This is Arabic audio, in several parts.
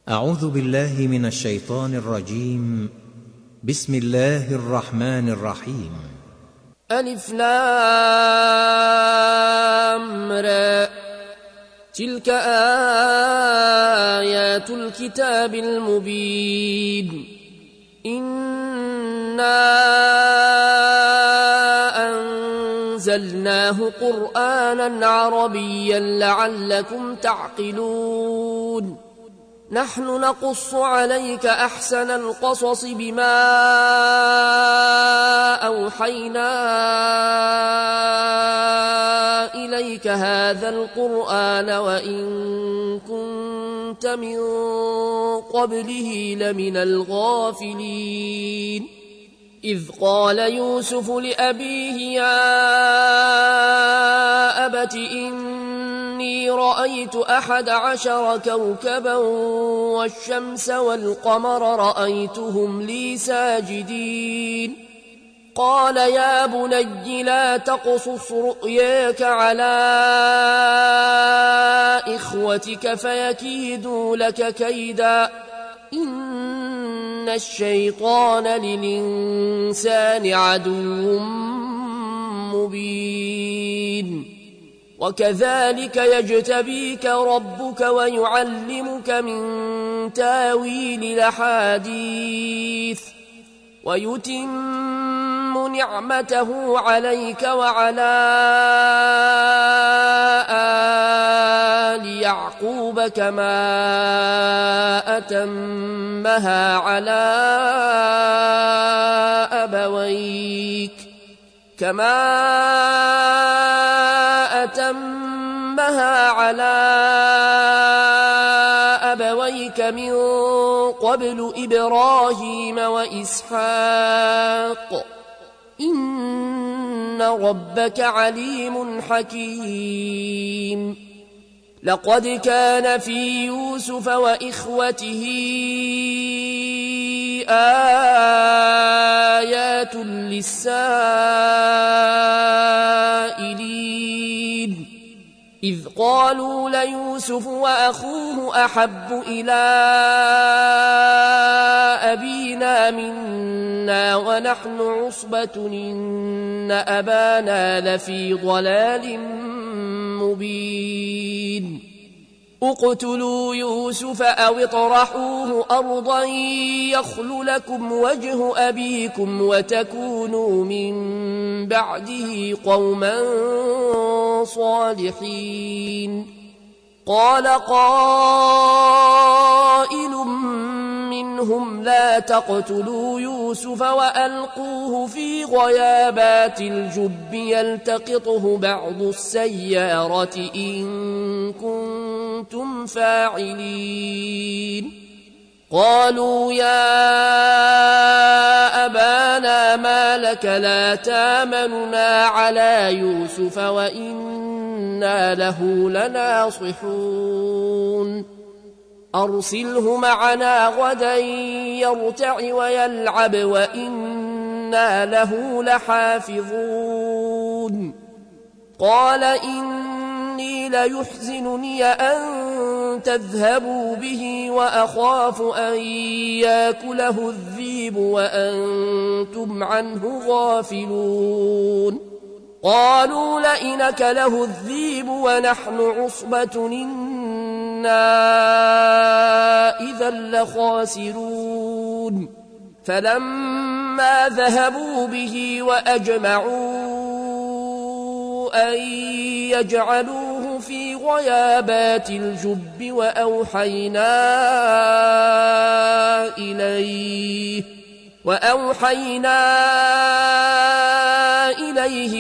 أعوذ بالله من الشيطان الرجيم. بسم الله الرحمن الرحيم. ألف لام را تلك آيات الكتاب المبين إنا أنزلناه قرآنا عربيا لعلكم تعقلون نحن نقص عليك أحسن القصص بما أوحينا إليك هذا القرآن وإن كنت من قبله لمن الغافلين إذ قال يوسف لأبيه يا أبت إني رأيت 11 كوكبا والشمس والقمر رأيتهم لي ساجدين قال يا بني لا تقصص رؤياك على إخوتك فيكيدوا لك كيدا إن الشيطان للإنسان عدو مبين وكذلك يجتبيك ربك ويعلمك من تاويل الأحاديث ويتم نعمته عليك وعلى آل يعقوب كما أتمها على أبويك من قبل إبراهيم وإسحاق إن ربك عليم حكيم لقد كان في يوسف وإخوته آيات للسائلين إذ قالوا ليوسف وأخوه أحب إلى أبينا منا ونحن عصبة إن أبانا لفي ضلال مبين اقتلوا يوسف أو اطرحوه أرضا يخل لكم وجه أبيكم وتكونوا من بعده قوما صالحين قال قائل منهم لا تقتلوا يوسف وألقوه في غيابات الجب يلتقطه بعض السيارة إن كنتم فاعلين قالوا يا أبانا ما لك لا تامننا على يوسف وإنا له لناصحون أرسله معنا غدا يرتع ويلعب وإنا له لحافظون قال إني ليحزنني أن تذهبوا به وأخاف أن يأكله الذئب وأنتم عنه غافلون قالوا لئن أكله الذئب ونحن عصبة إنا إذا لخاسرون فلما ذهبوا به وأجمعوا أن يجعلوه في غيابات الجب وأوحينا إليه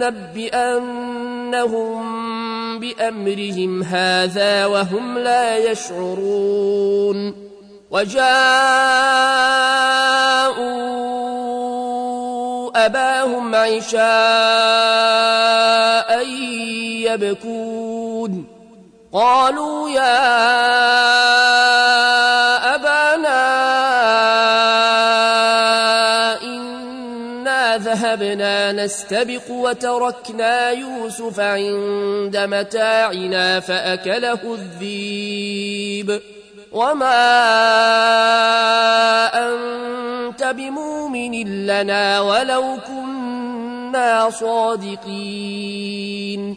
لتنبئنهم بأمرهم هذا وهم لا يشعرون وجاءوا أباهم عشاء يبكون قالوا يا أبانا إنا ذهبنا نستبق وتركنا يوسف عند متاعنا فأكله الذئب وما أنت بمؤمن لنا ولو كنا صادقين.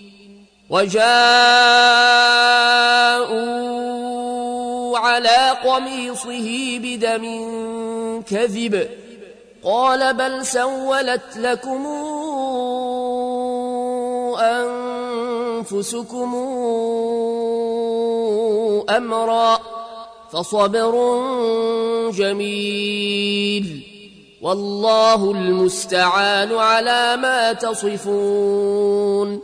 وجاءوا على قميصه بدم كذب قال بل سولت لكم أنفسكم أمرا فصبر جميل والله المستعان على ما تصفون.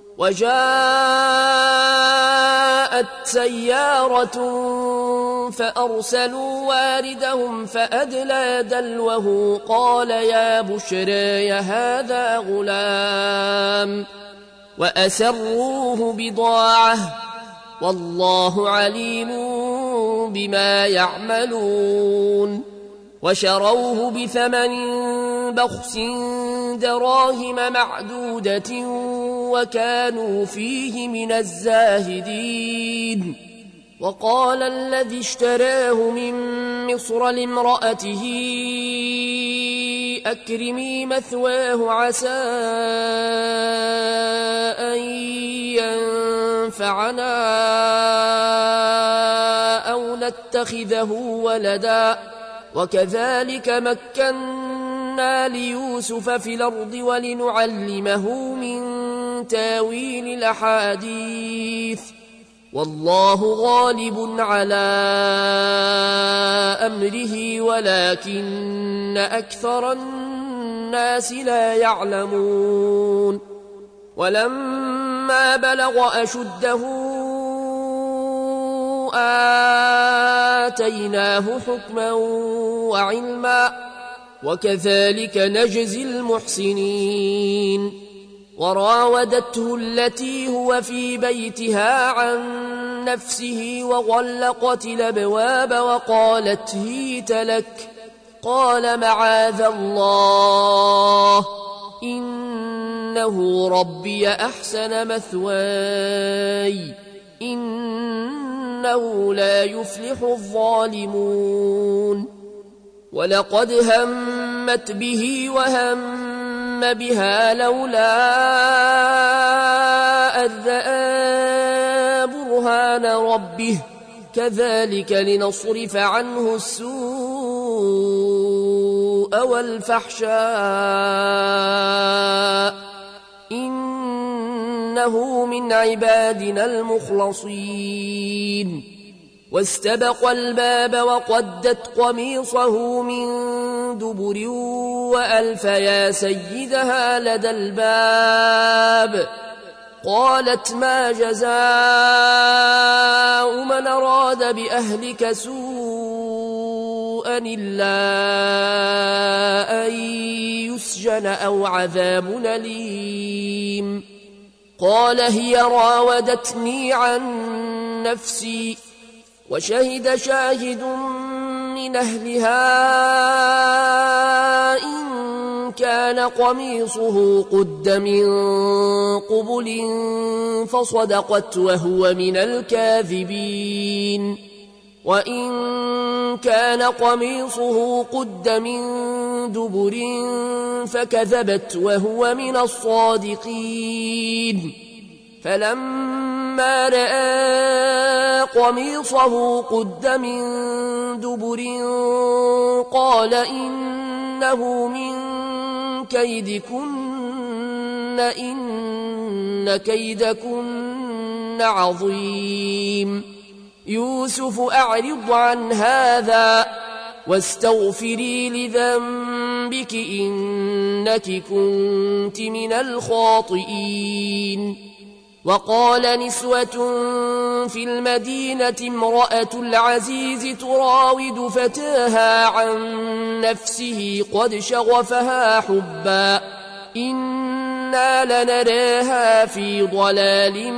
وجاءت سيارة فأرسلوا واردهم فأدلى دلوه قال يا بشرى هذا غلام وأسروه بضاعة والله عليم بما يعملون. وشروه بثمن بخس دراهم معدودة وكانوا فيه من الزاهدين. وقال الذي اشتراه من مصر لامرأته أكرمي مثواه عسى أن ينفعنا أو نتخذه ولدا وكذلك مكنا ليوسف في الأرض ولنعلمه من تاويل الأحاديث والله غالب على أمره ولكن أكثر الناس لا يعلمون. ولما بلغ أشده آتيناه حكما وعلما وكذلك نجزي المحسنين. وراودته التي هو في بيتها عن نفسه وغلقت الأبواب وقالت هيت لك قال معاذ الله إنه ربي أحسن مثواي إنه لا يفلح الظالمون. ولقد همت به وهم بها لولا أن رأى برهان ربه كذلك لنصرف عنه السوء والفحشاء إنه من عبادنا المخلصين. واستبق الباب وقدت قميصه من دبر وألف يا سيدها لدى الباب قالت ما جزاء من أراد بأهلك سوءا إلا أن يسجن أو عذاب أليم. قال هي راودتني عن نفسي وشهد شاهد من أهلها إن كان قميصه قد من قبل فصدقت وهو من الكاذبين وإن كان قميصه قد من دبر فكذبت وهو من الصادقين. فلما رأى قميصه قد من دبر قال إنه من كيدكن إن كيدكن عظيم. يوسف أعرض عن هذا واستغفري لذنبك إنك كنت من الخاطئين. وقال نسوة في المدينة امرأة العزيز تراود فتاها عن نفسه قد شغفها حبا إنا لنراها في ضلال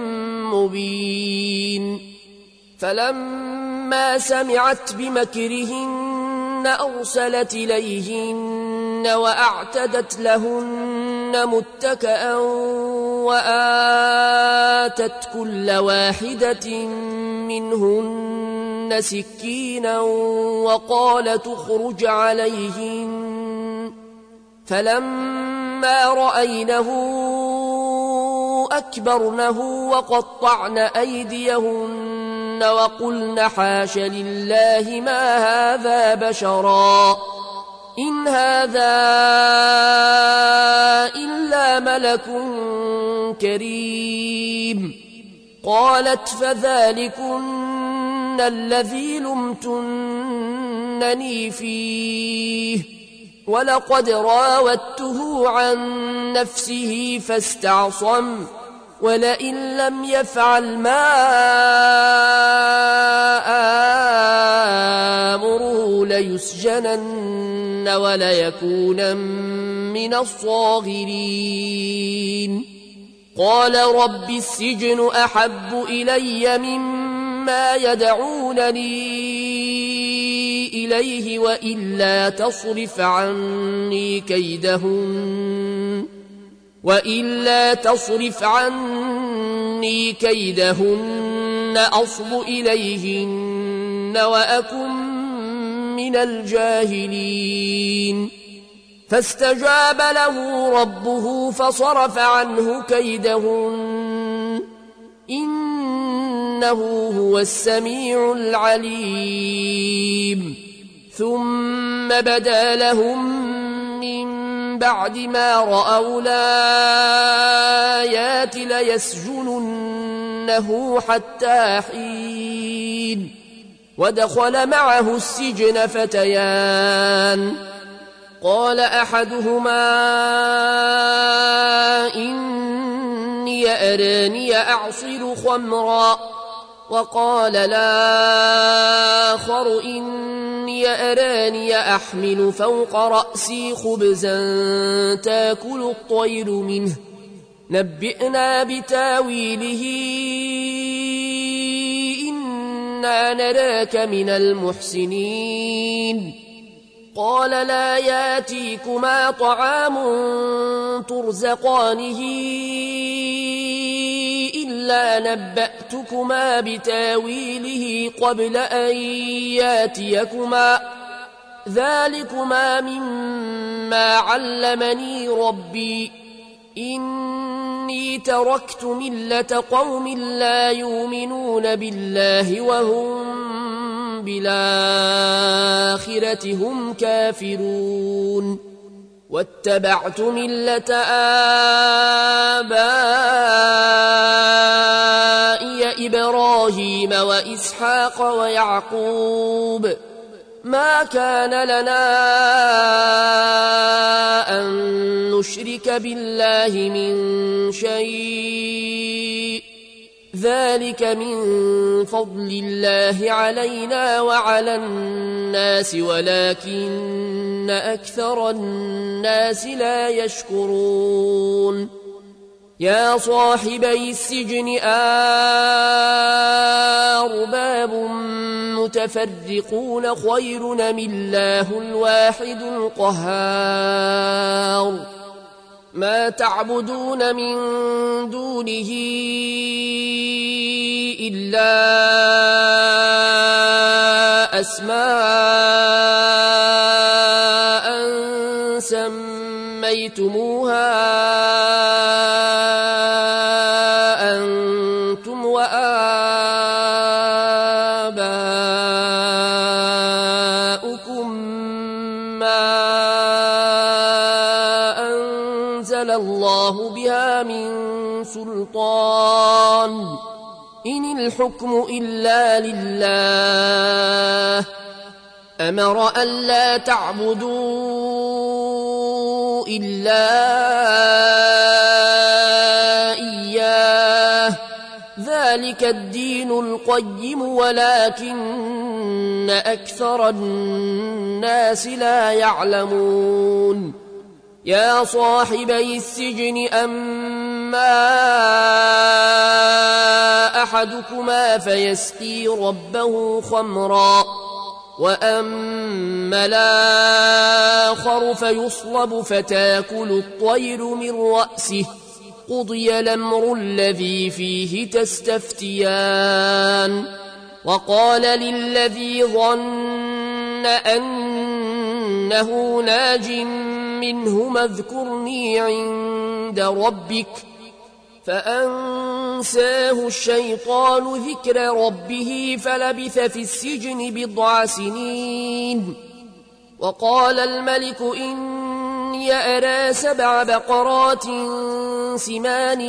مبين. فلما سمعت بمكرهن أرسلت إليهن وأعتدت لهن متكأ وآتت كل واحدة منهن سكينا وقال تخرج عليهن فلما رأينه أكبرنه وقطعن أيديهن وقلن حاش لله ما هذا بشرا إن هذا إلا ملك كريم. قالت فذلكن الذي لمتنني فيه ولقد راودته عن نفسه فاستعصم ولئن لم يفعل ما آمره ليسجنن وليكونن من الصاغرين. قال رب السجن أحب إلي مما يدعونني إليه وإلا تصرف عني كيدهن أصب إليهن وأكن من الجاهلين. فاستجاب له ربه فصرف عنه كيدهن إنه هو السميع العليم. ثم بدا لهم من بعد ما رأوا الآيات ليسجننه حتى حين. ودخل معه السجن فتيان قال أحدهما إني أراني أعصر خمرا وقال الآخر إني أراني أحمل فوق رأسي خبزا تأكل الطير منه نبئنا بتاويله إنا نراك من المحسنين. قال لا ياتيكما طعام ترزقانه إلا نبأتكما بتاويله قبل أن ياتيكما ذلكما مما علمني ربي إني تركت ملة قوم لا يؤمنون بالله وهم بالآخرة هم كافرون واتبعت ملة آبائي إبراهيم وإسحاق ويعقوب ما كان لنا أن نشرك بالله من شيء ذلك من فضل الله علينا وعلى الناس ولكن أكثر الناس لا يشكرون. يا صاحبي السجن أرباب متفرقون خير أم الله الواحد القهار ما تعبدون من دونه إلا أسماء سميتموها أنتم وآباؤكم ما أنزل الله بها من سلطان إن الحكم إلا لله أمر ألا تعبدوا إلا إياه ذلك الدين القيم ولكن أكثر الناس لا يعلمون. يا صاحبي السجن أما أحدكما فيسقي ربه خمرا وأما الآخر فيصلب فتاكل الطير من رأسه قضي الأمر الذي فيه تستفتيان وقال للذي ظن أنه ناج منهما اذكرني عند ربك فأنساه الشيطان ذكر ربه فلبث في السجن 10 سنين. وقال الملك إني أرى 7 بقرات سمان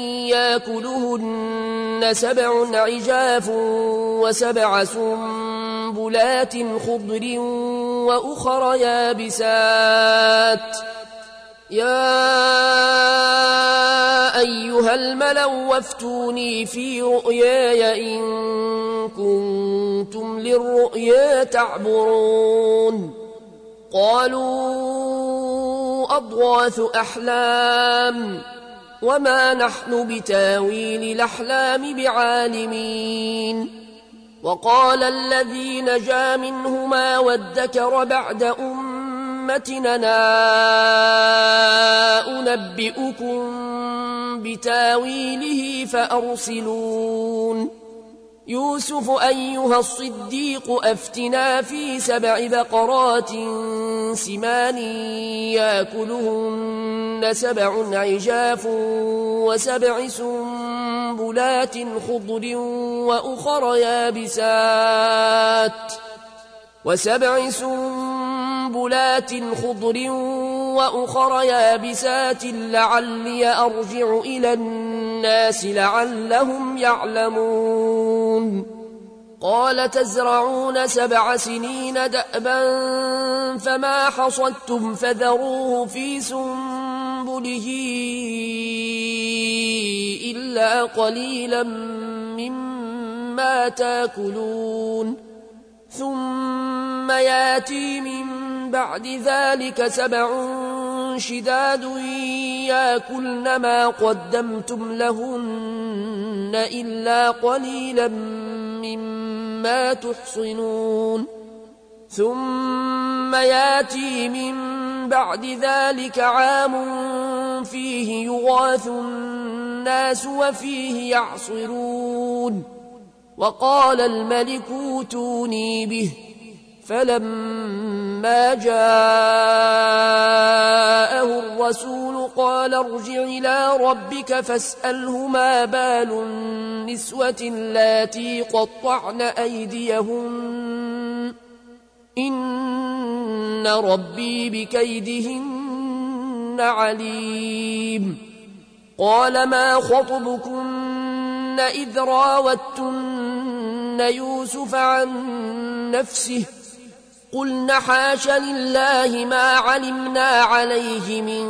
يأكلهن 7 عجاف و7 سنبلات خضر وأخر يابسات يا أيها الملأ وافتوني في رؤياي إن كنتم للرؤيا تعبرون. قالوا أضغاث أحلام وما نحن بتاويل الأحلام بعالمين. وقال الذي نجا منهما وادكر بعد أمتنا أنبئكم بتاويله فأرسلون. يوسف أيها الصديق أفتنا في 7 بقرات سمان يأكلهن 7 عجاف و7 سنبلات خضر وأخر يابسات لعلي أرجع إلى الناس لعلهم يعلمون. قال تزرعون 7 سنين دأبا فما حصدتم فذروه في سنبله إلا قليلا مما تأكلون. ثم ياتي من بعد ذلك 7 شداد يأكلن ما قدمتم لهن إلا قليلا مما تحصنون. ثم ياتي من بعد ذلك عام فيه يغاث الناس وفيه يعصرون. وقال الملك اوتوني به فلما جاءه الرسول قال ارجع إلى ربك فاسأله ما بال النسوة اللاتي قطعن أيديهن إن ربي بكيدهن عليم. قال ما خطبكن إذ راوتن يوسف عن نفسه قلن حاش لله ما علمنا عليه من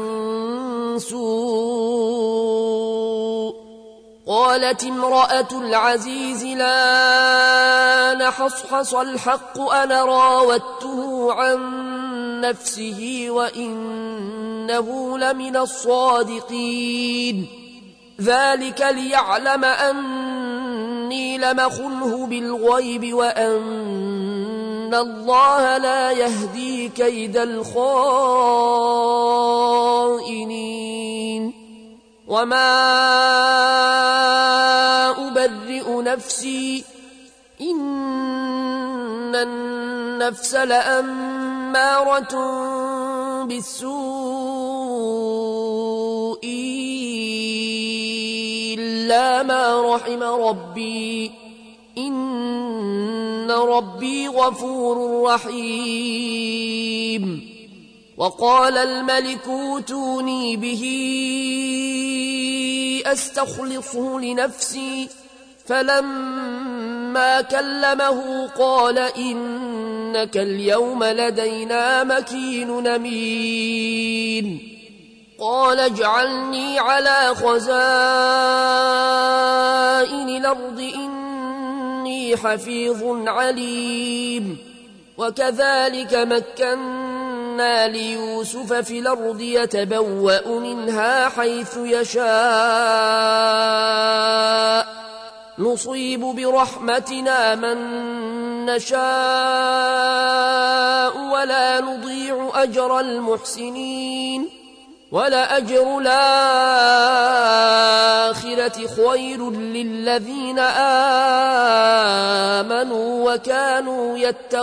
سوء. قالت امرأة العزيز لا نحصحص الحق أنا راودته عن نفسه وإنه لمن الصادقين. ذلك ليعلم أني لمخنه بالغيب وأن الله لا يهدي كيد الخائنين. وما أبرئ نفسي إن النفس لأمارة بالسوء إلا ما رحم ربي إن ربي غفور رحيم. وقال الملك اوتوني به أستخلصه لنفسي فلما كلمه قال إنك اليوم لدينا مكين أمين. قال اجعلني على خزائن الأرض إني حفيظ عليم. وكذلك مكنا ليوسف في الأرض يتبوأ منها حيث يشاء نصيب برحمتنا من نشاء ولا نضيع أجر المحسنين. ولأجر الآخرة خير للذين آمنوا وكانوا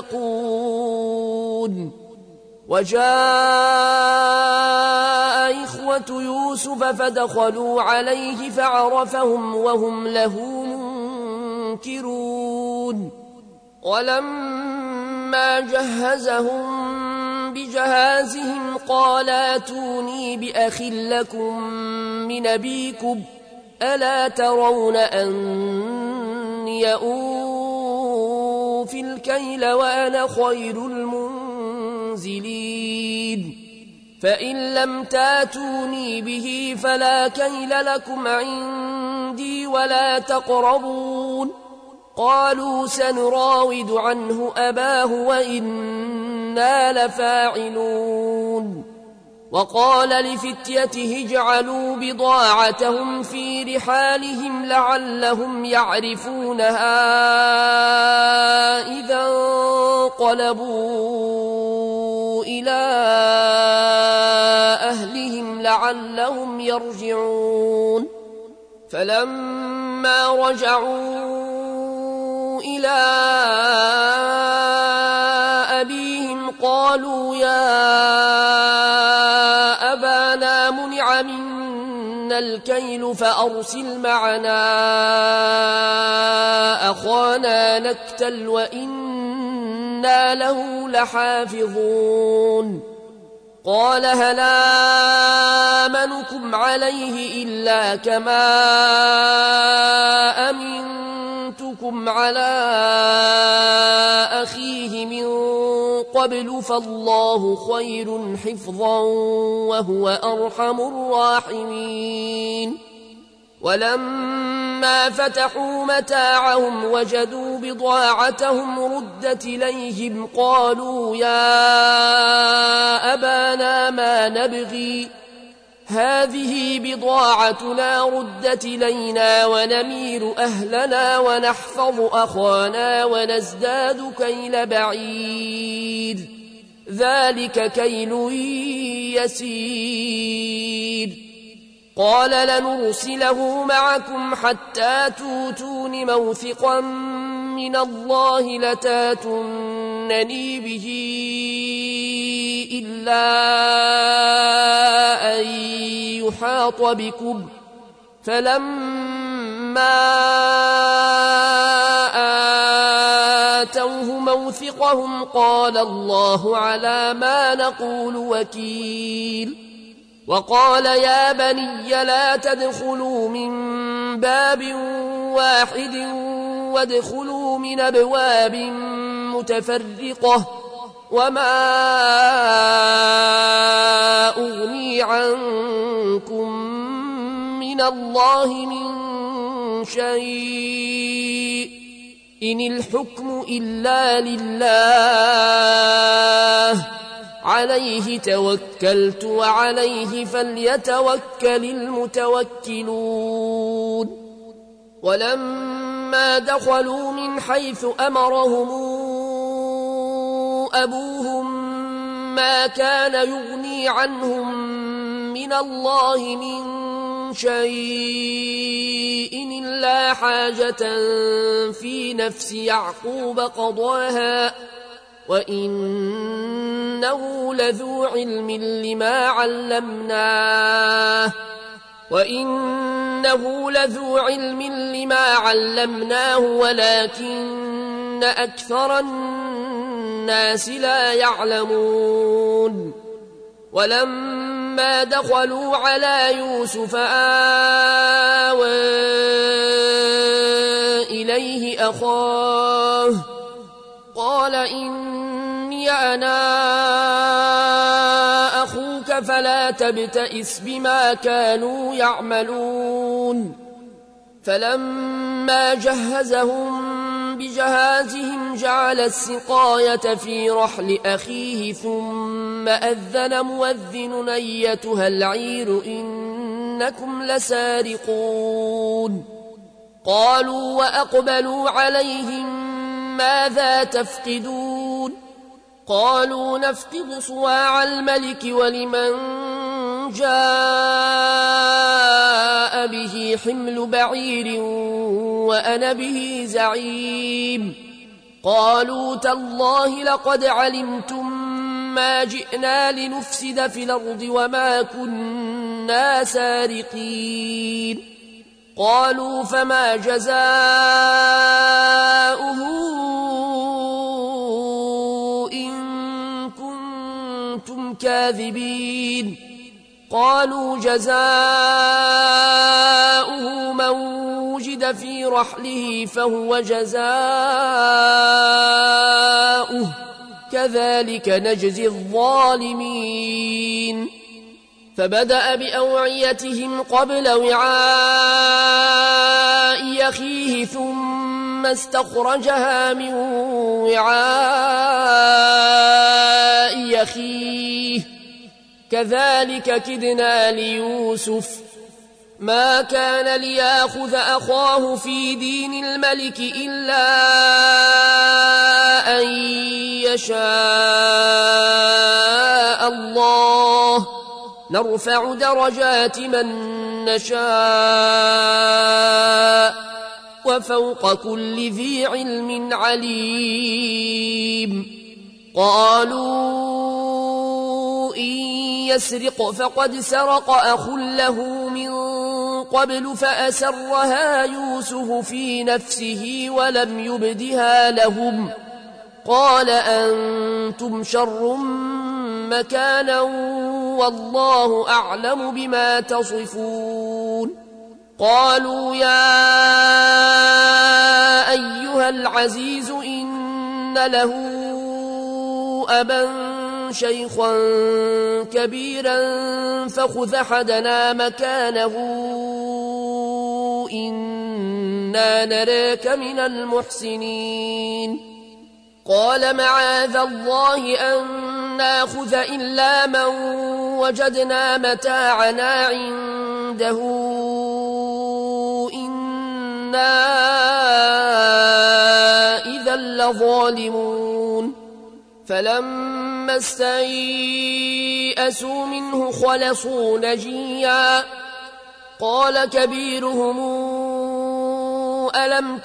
يتقون. وجاء إخوة يوسف فدخلوا عليه فعرفهم وهم له منكرون. ولما جهزهم بجهازهم قال ائتوني بأخ لكم من أبيكم ألا ترون أني أوفي الكيل وأنا خير المنزلين. فإن لم تاتوني به فلا كيل لكم عندي ولا تقربون. قالوا سنراود عنه أباه وإنا لفاعلون. وقال لفتيته اجعلوا بضاعتهم في رحالهم لعلهم يعرفونها إذا انقلبوا إلى أهلهم لعلهم يرجعون. فلما رجعوا إلى أبيهم قالوا يا أبانا منع منا الكيل فأرسل معنا أخانا نكتل وإنا له لحافظون. قال هل آمنكم عليه إلا كما أمنتكم على أخيه من قبل فالله خير حفظا وهو أرحم الراحمين. ولما فتحوا متاعهم وجدوا بضاعتهم ردت إليهم قالوا يا أبانا ما نبغي هذه بضاعتنا ردت إلينا ونمير أهلنا ونحفظ أخانا ونزداد كيل بعيد ذلك كيل يسير. قال لنرسله معكم حتى توتون موثقا من الله لتاتونني به إلا أن يحاط بكم. فلما آتوه موثقهم قال الله على ما نقول وكيل. وقال يا بني لا تدخلوا من باب واحد وادخلوا من أبواب متفرقة وما أغني عنكم من الله من شيء إن الحكم إلا لله عليه توكلت وعليه فليتوكل المتوكلون. ولما دخلوا من حيث أمرهم أبوهم ما كان يغني عنهم من الله من شيء إلا حاجة في نفس يعقوب قضاها وإنه لذو علم لما علمناه ولكن أكثر الناس لا يعلمون. ولما دخلوا على يوسف آوى إليه أخاه قال إني أنا أخوك فلا تبتئس بما كانوا يعملون. فلما جهزهم بجهازهم جعل السقاية في رحل أخيه ثم أذن مؤذن أيتها العير إنكم لسارقون. قالوا وأقبلوا عليهم ماذا تفقدون؟ قالوا نفقد صواع الملك ولمن جاء به حمل بعير وأنا به زعيم قالوا تالله لقد علمتم ما جئنا لنفسد في الأرض وما كنا سارقين قالوا فما جزاؤه إن كنتم كاذبين قالوا جزاؤه من وجد في رحله فهو جزاؤه كذلك نجزي الظالمين فبدأ بأوعيتهم قبل وعاء أخيه ثم استخرجها من وعاء أخيه كذلك كدنا ليوسف ما كان ليأخذ أخاه في دين الملك إلا أن يشاء الله نرفع درجات من نشاء وفوق كل ذي علم عليم قالوا إن يسرق فقد سرق أخ له من قبل فأسرها يوسف في نفسه ولم يبدها لهم قال أنتم شر مكانا والله أعلم بما تصفون قالوا يا أيها العزيز إن له أبا شيخا كبيرا فخذ أحدنا مكانه إنا نراك من المحسنين قال معاذ الله أن ناخذ إلا من وجدنا متاعنا عنده إنا إذا لظالمون فلما استيئسوا منه خلصوا نجيا قال كبيرهم ألم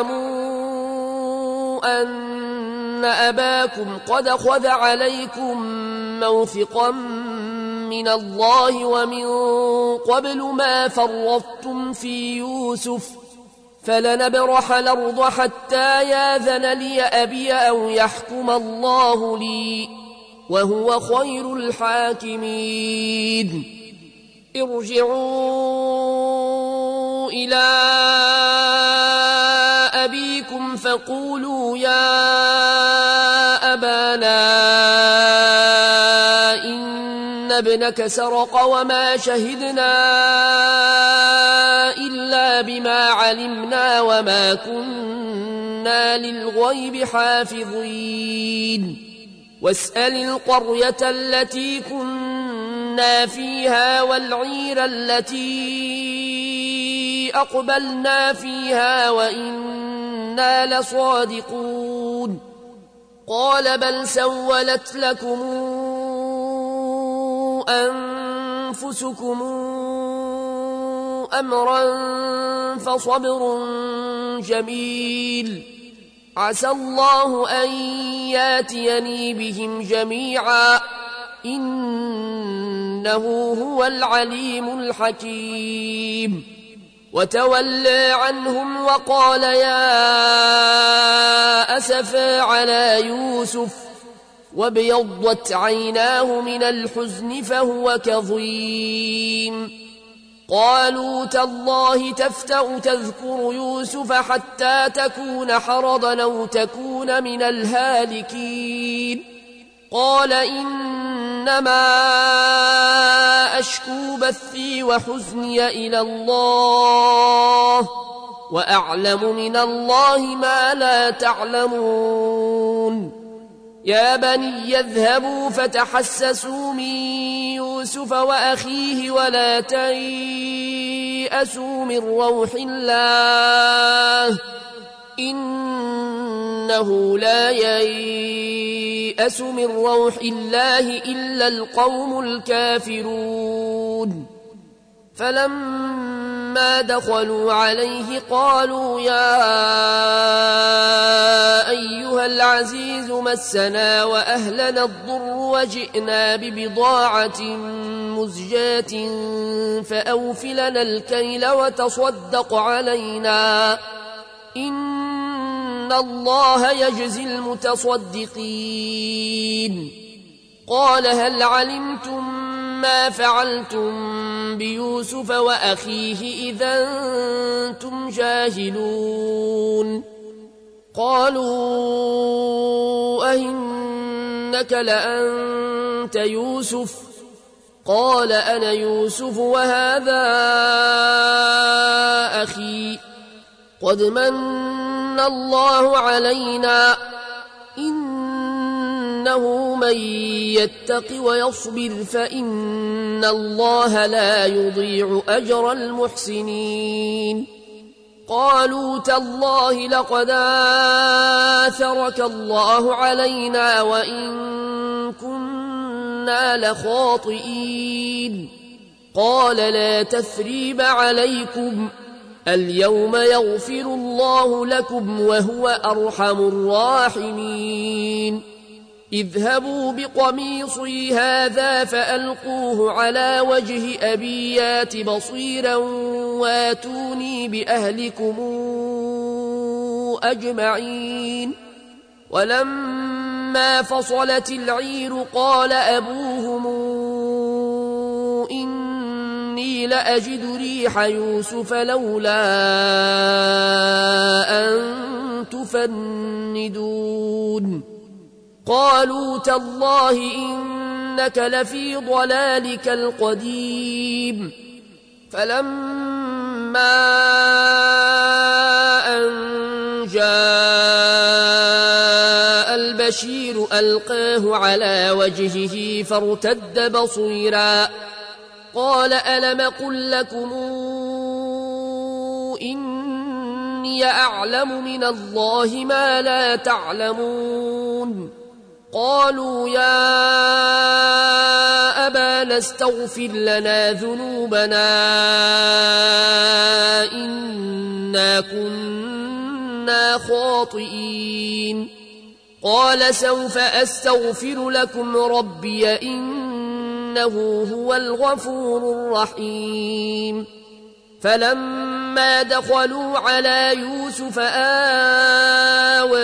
تعلموا أن أباكم قد خذ عليكم موثقا من الله ومن قبل ما فرطتم في يوسف فلنبرح الأرض حتى ياذن لي أبي أو يحكم الله لي وهو خير الحاكمين ارجعوا إلى أبيكم فقولوا يا أبانا إن ابنك سرق وما شهدنا إلا بما علمنا وما كنا للغيب حافظين واسأل القرية التي كنا فيها والعير التي أقبلنا فيها وإنا لصادقون قال بل سولت لكم أنفسكم أمرا فصبر جميل عسى الله أن ياتيني بهم جميعا إنه هو العليم الحكيم وتولى عنهم وقال يا أسفا على يوسف وابيضت عيناه من الحزن فهو كظيم قالوا تالله تفتأ تذكر يوسف حتى تكون حرضا أو تكون من الهالكين قال إنما أشكو بثي وحزني إلى الله وأعلم من الله ما لا تعلمون يا بني يذهبوا فتحسسوا من يوسف وأخيه ولا تيأسوا من روح الله إنه لا ييأس ييأس من روح الله إلا القوم الكافرون فلما دخلوا عليه قالوا يا أيها العزيز مسنا وأهلنا الضر وجئنا ببضاعة مزجاة فأوف لنا الكيل وتصدق علينا إن الله يجزي المتصدقين قال هل علمتم ما فعلتم بيوسف وأخيه إذا أنتم جاهلون قالوا أئنك لأنت يوسف قال أنا يوسف وهذا أخي قد من الله علينا إنه من يتق ويصبر فإن الله لا يضيع أجر المحسنين قالوا تالله لقد آثرك الله علينا وإن كنا لخاطئين قال لا تثريب عليكم اليوم يغفر الله لكم وهو أرحم الراحمين اذهبوا بقميصي هذا فألقوه على وجه أبي يات بصيرا واتوني بأهلكم أجمعين ولما فصلت العير قال أبوهم إني لأجد ريح يوسف لولا أن تفندون قالوا تالله إنك لفي ضلالك القديم فلما أن جاء البشير ألقاه على وجهه فارتد بصيرا قال ألم قل لكم إني أعلم من الله ما لا تعلمون قالوا يا أبانا استغفر لنا ذنوبنا إنا كنا خاطئين قال سوف أستغفر لكم ربي إنه هو الغفور الرحيم فلما دخلوا على يوسف آوى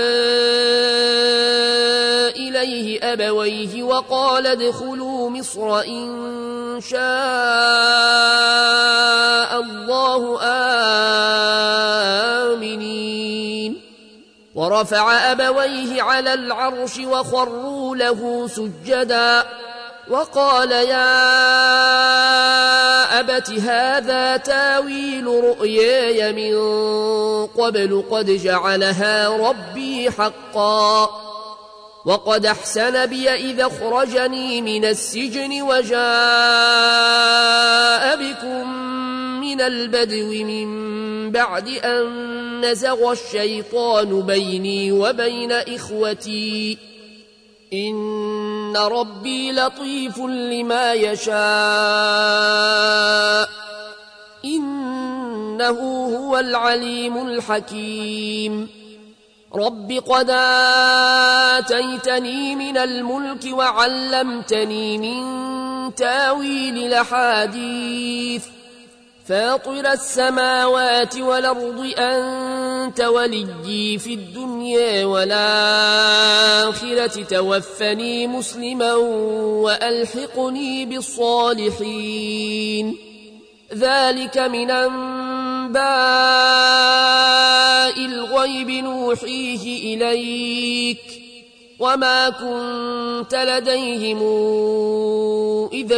إليه أبويه وقال ادخلوا مصر إن شاء الله آمنين ورفع أبويه على العرش وخروا له سجدا وقال يا أبت هذا تاويل رؤياي من قبل قد جعلها ربي حقا وقد أحسن بي إذا أخرجني من السجن وجاء بكم من البدو من بعد أن نزغ الشيطان بيني وبين إخوتي إن ربي لطيف لما يشاء إنه هو العليم الحكيم رب قد آتيتني من الملك وعلمتني من تاويل الأحاديث فاطر السماوات والأرض أنت وليي في الدنيا والآخرة توفني مسلما وألحقني بالصالحين ذلك من أنباء الغيب نوحيه إليك وما كنت لديهم إذا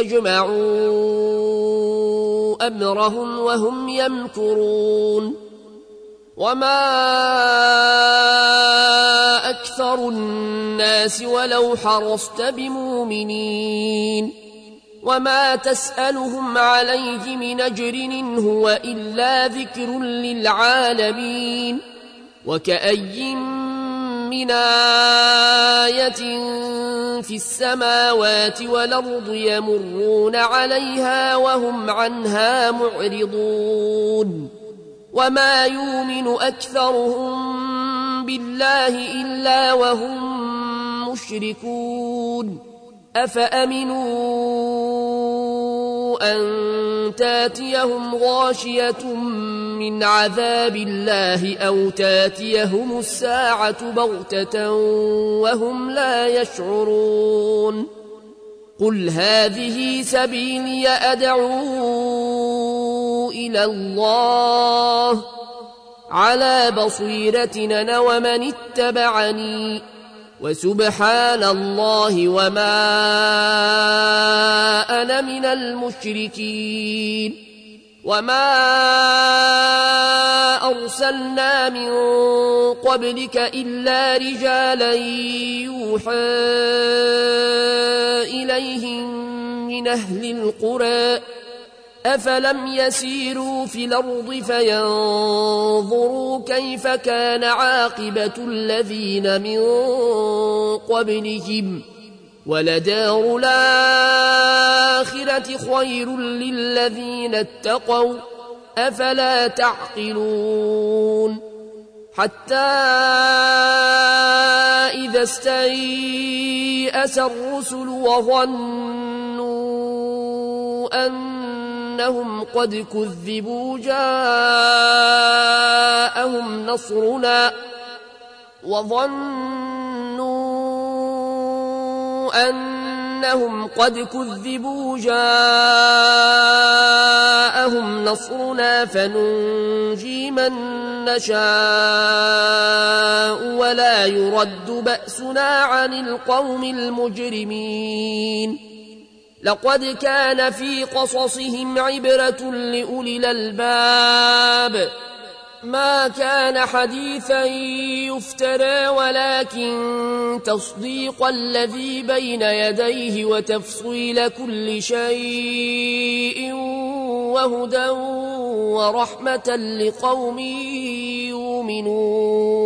جمعوا أمرهم وهم يمكرون وما أكثر الناس ولو حرصت بمؤمنين وما تسألهم عليه من أجر إن هو إلا ذكر للعالمين وكأي من آية في السماوات والأرض يمرون عليها وهم عنها معرضون وما يؤمن أكثرهم بالله إلا وهم مشركون أفأمنوا أن تاتيهم غاشية من عذاب الله أو تاتيهم الساعة بغتة وهم لا يشعرون قل هذه سبيلي أدعو إلى الله على بصيرة أنا ومن اتبعني وسبحان الله وما أنا من المشركين وما أرسلنا من قبلك إلا رجالا يوحى إليهم من أهل القرى أفلم يسيروا في الأرض فينظروا كيف كان عاقبة الذين من قبلهم ولدار الآخرة خير للذين اتقوا أفلا تعقلون حتى إذا استيأس الرسل وظنوا أنهم قد كذبوا جاءهم نصرنا فننجي من نشاء ولا يرد بأسنا عن القوم المجرمين لقد كان في قصصهم عبرة لأولي الألباب ما كان حديثا يفترى ولكن تصديق الذي بين يديه وتفصيل كل شيء وهدى ورحمة لقوم يؤمنون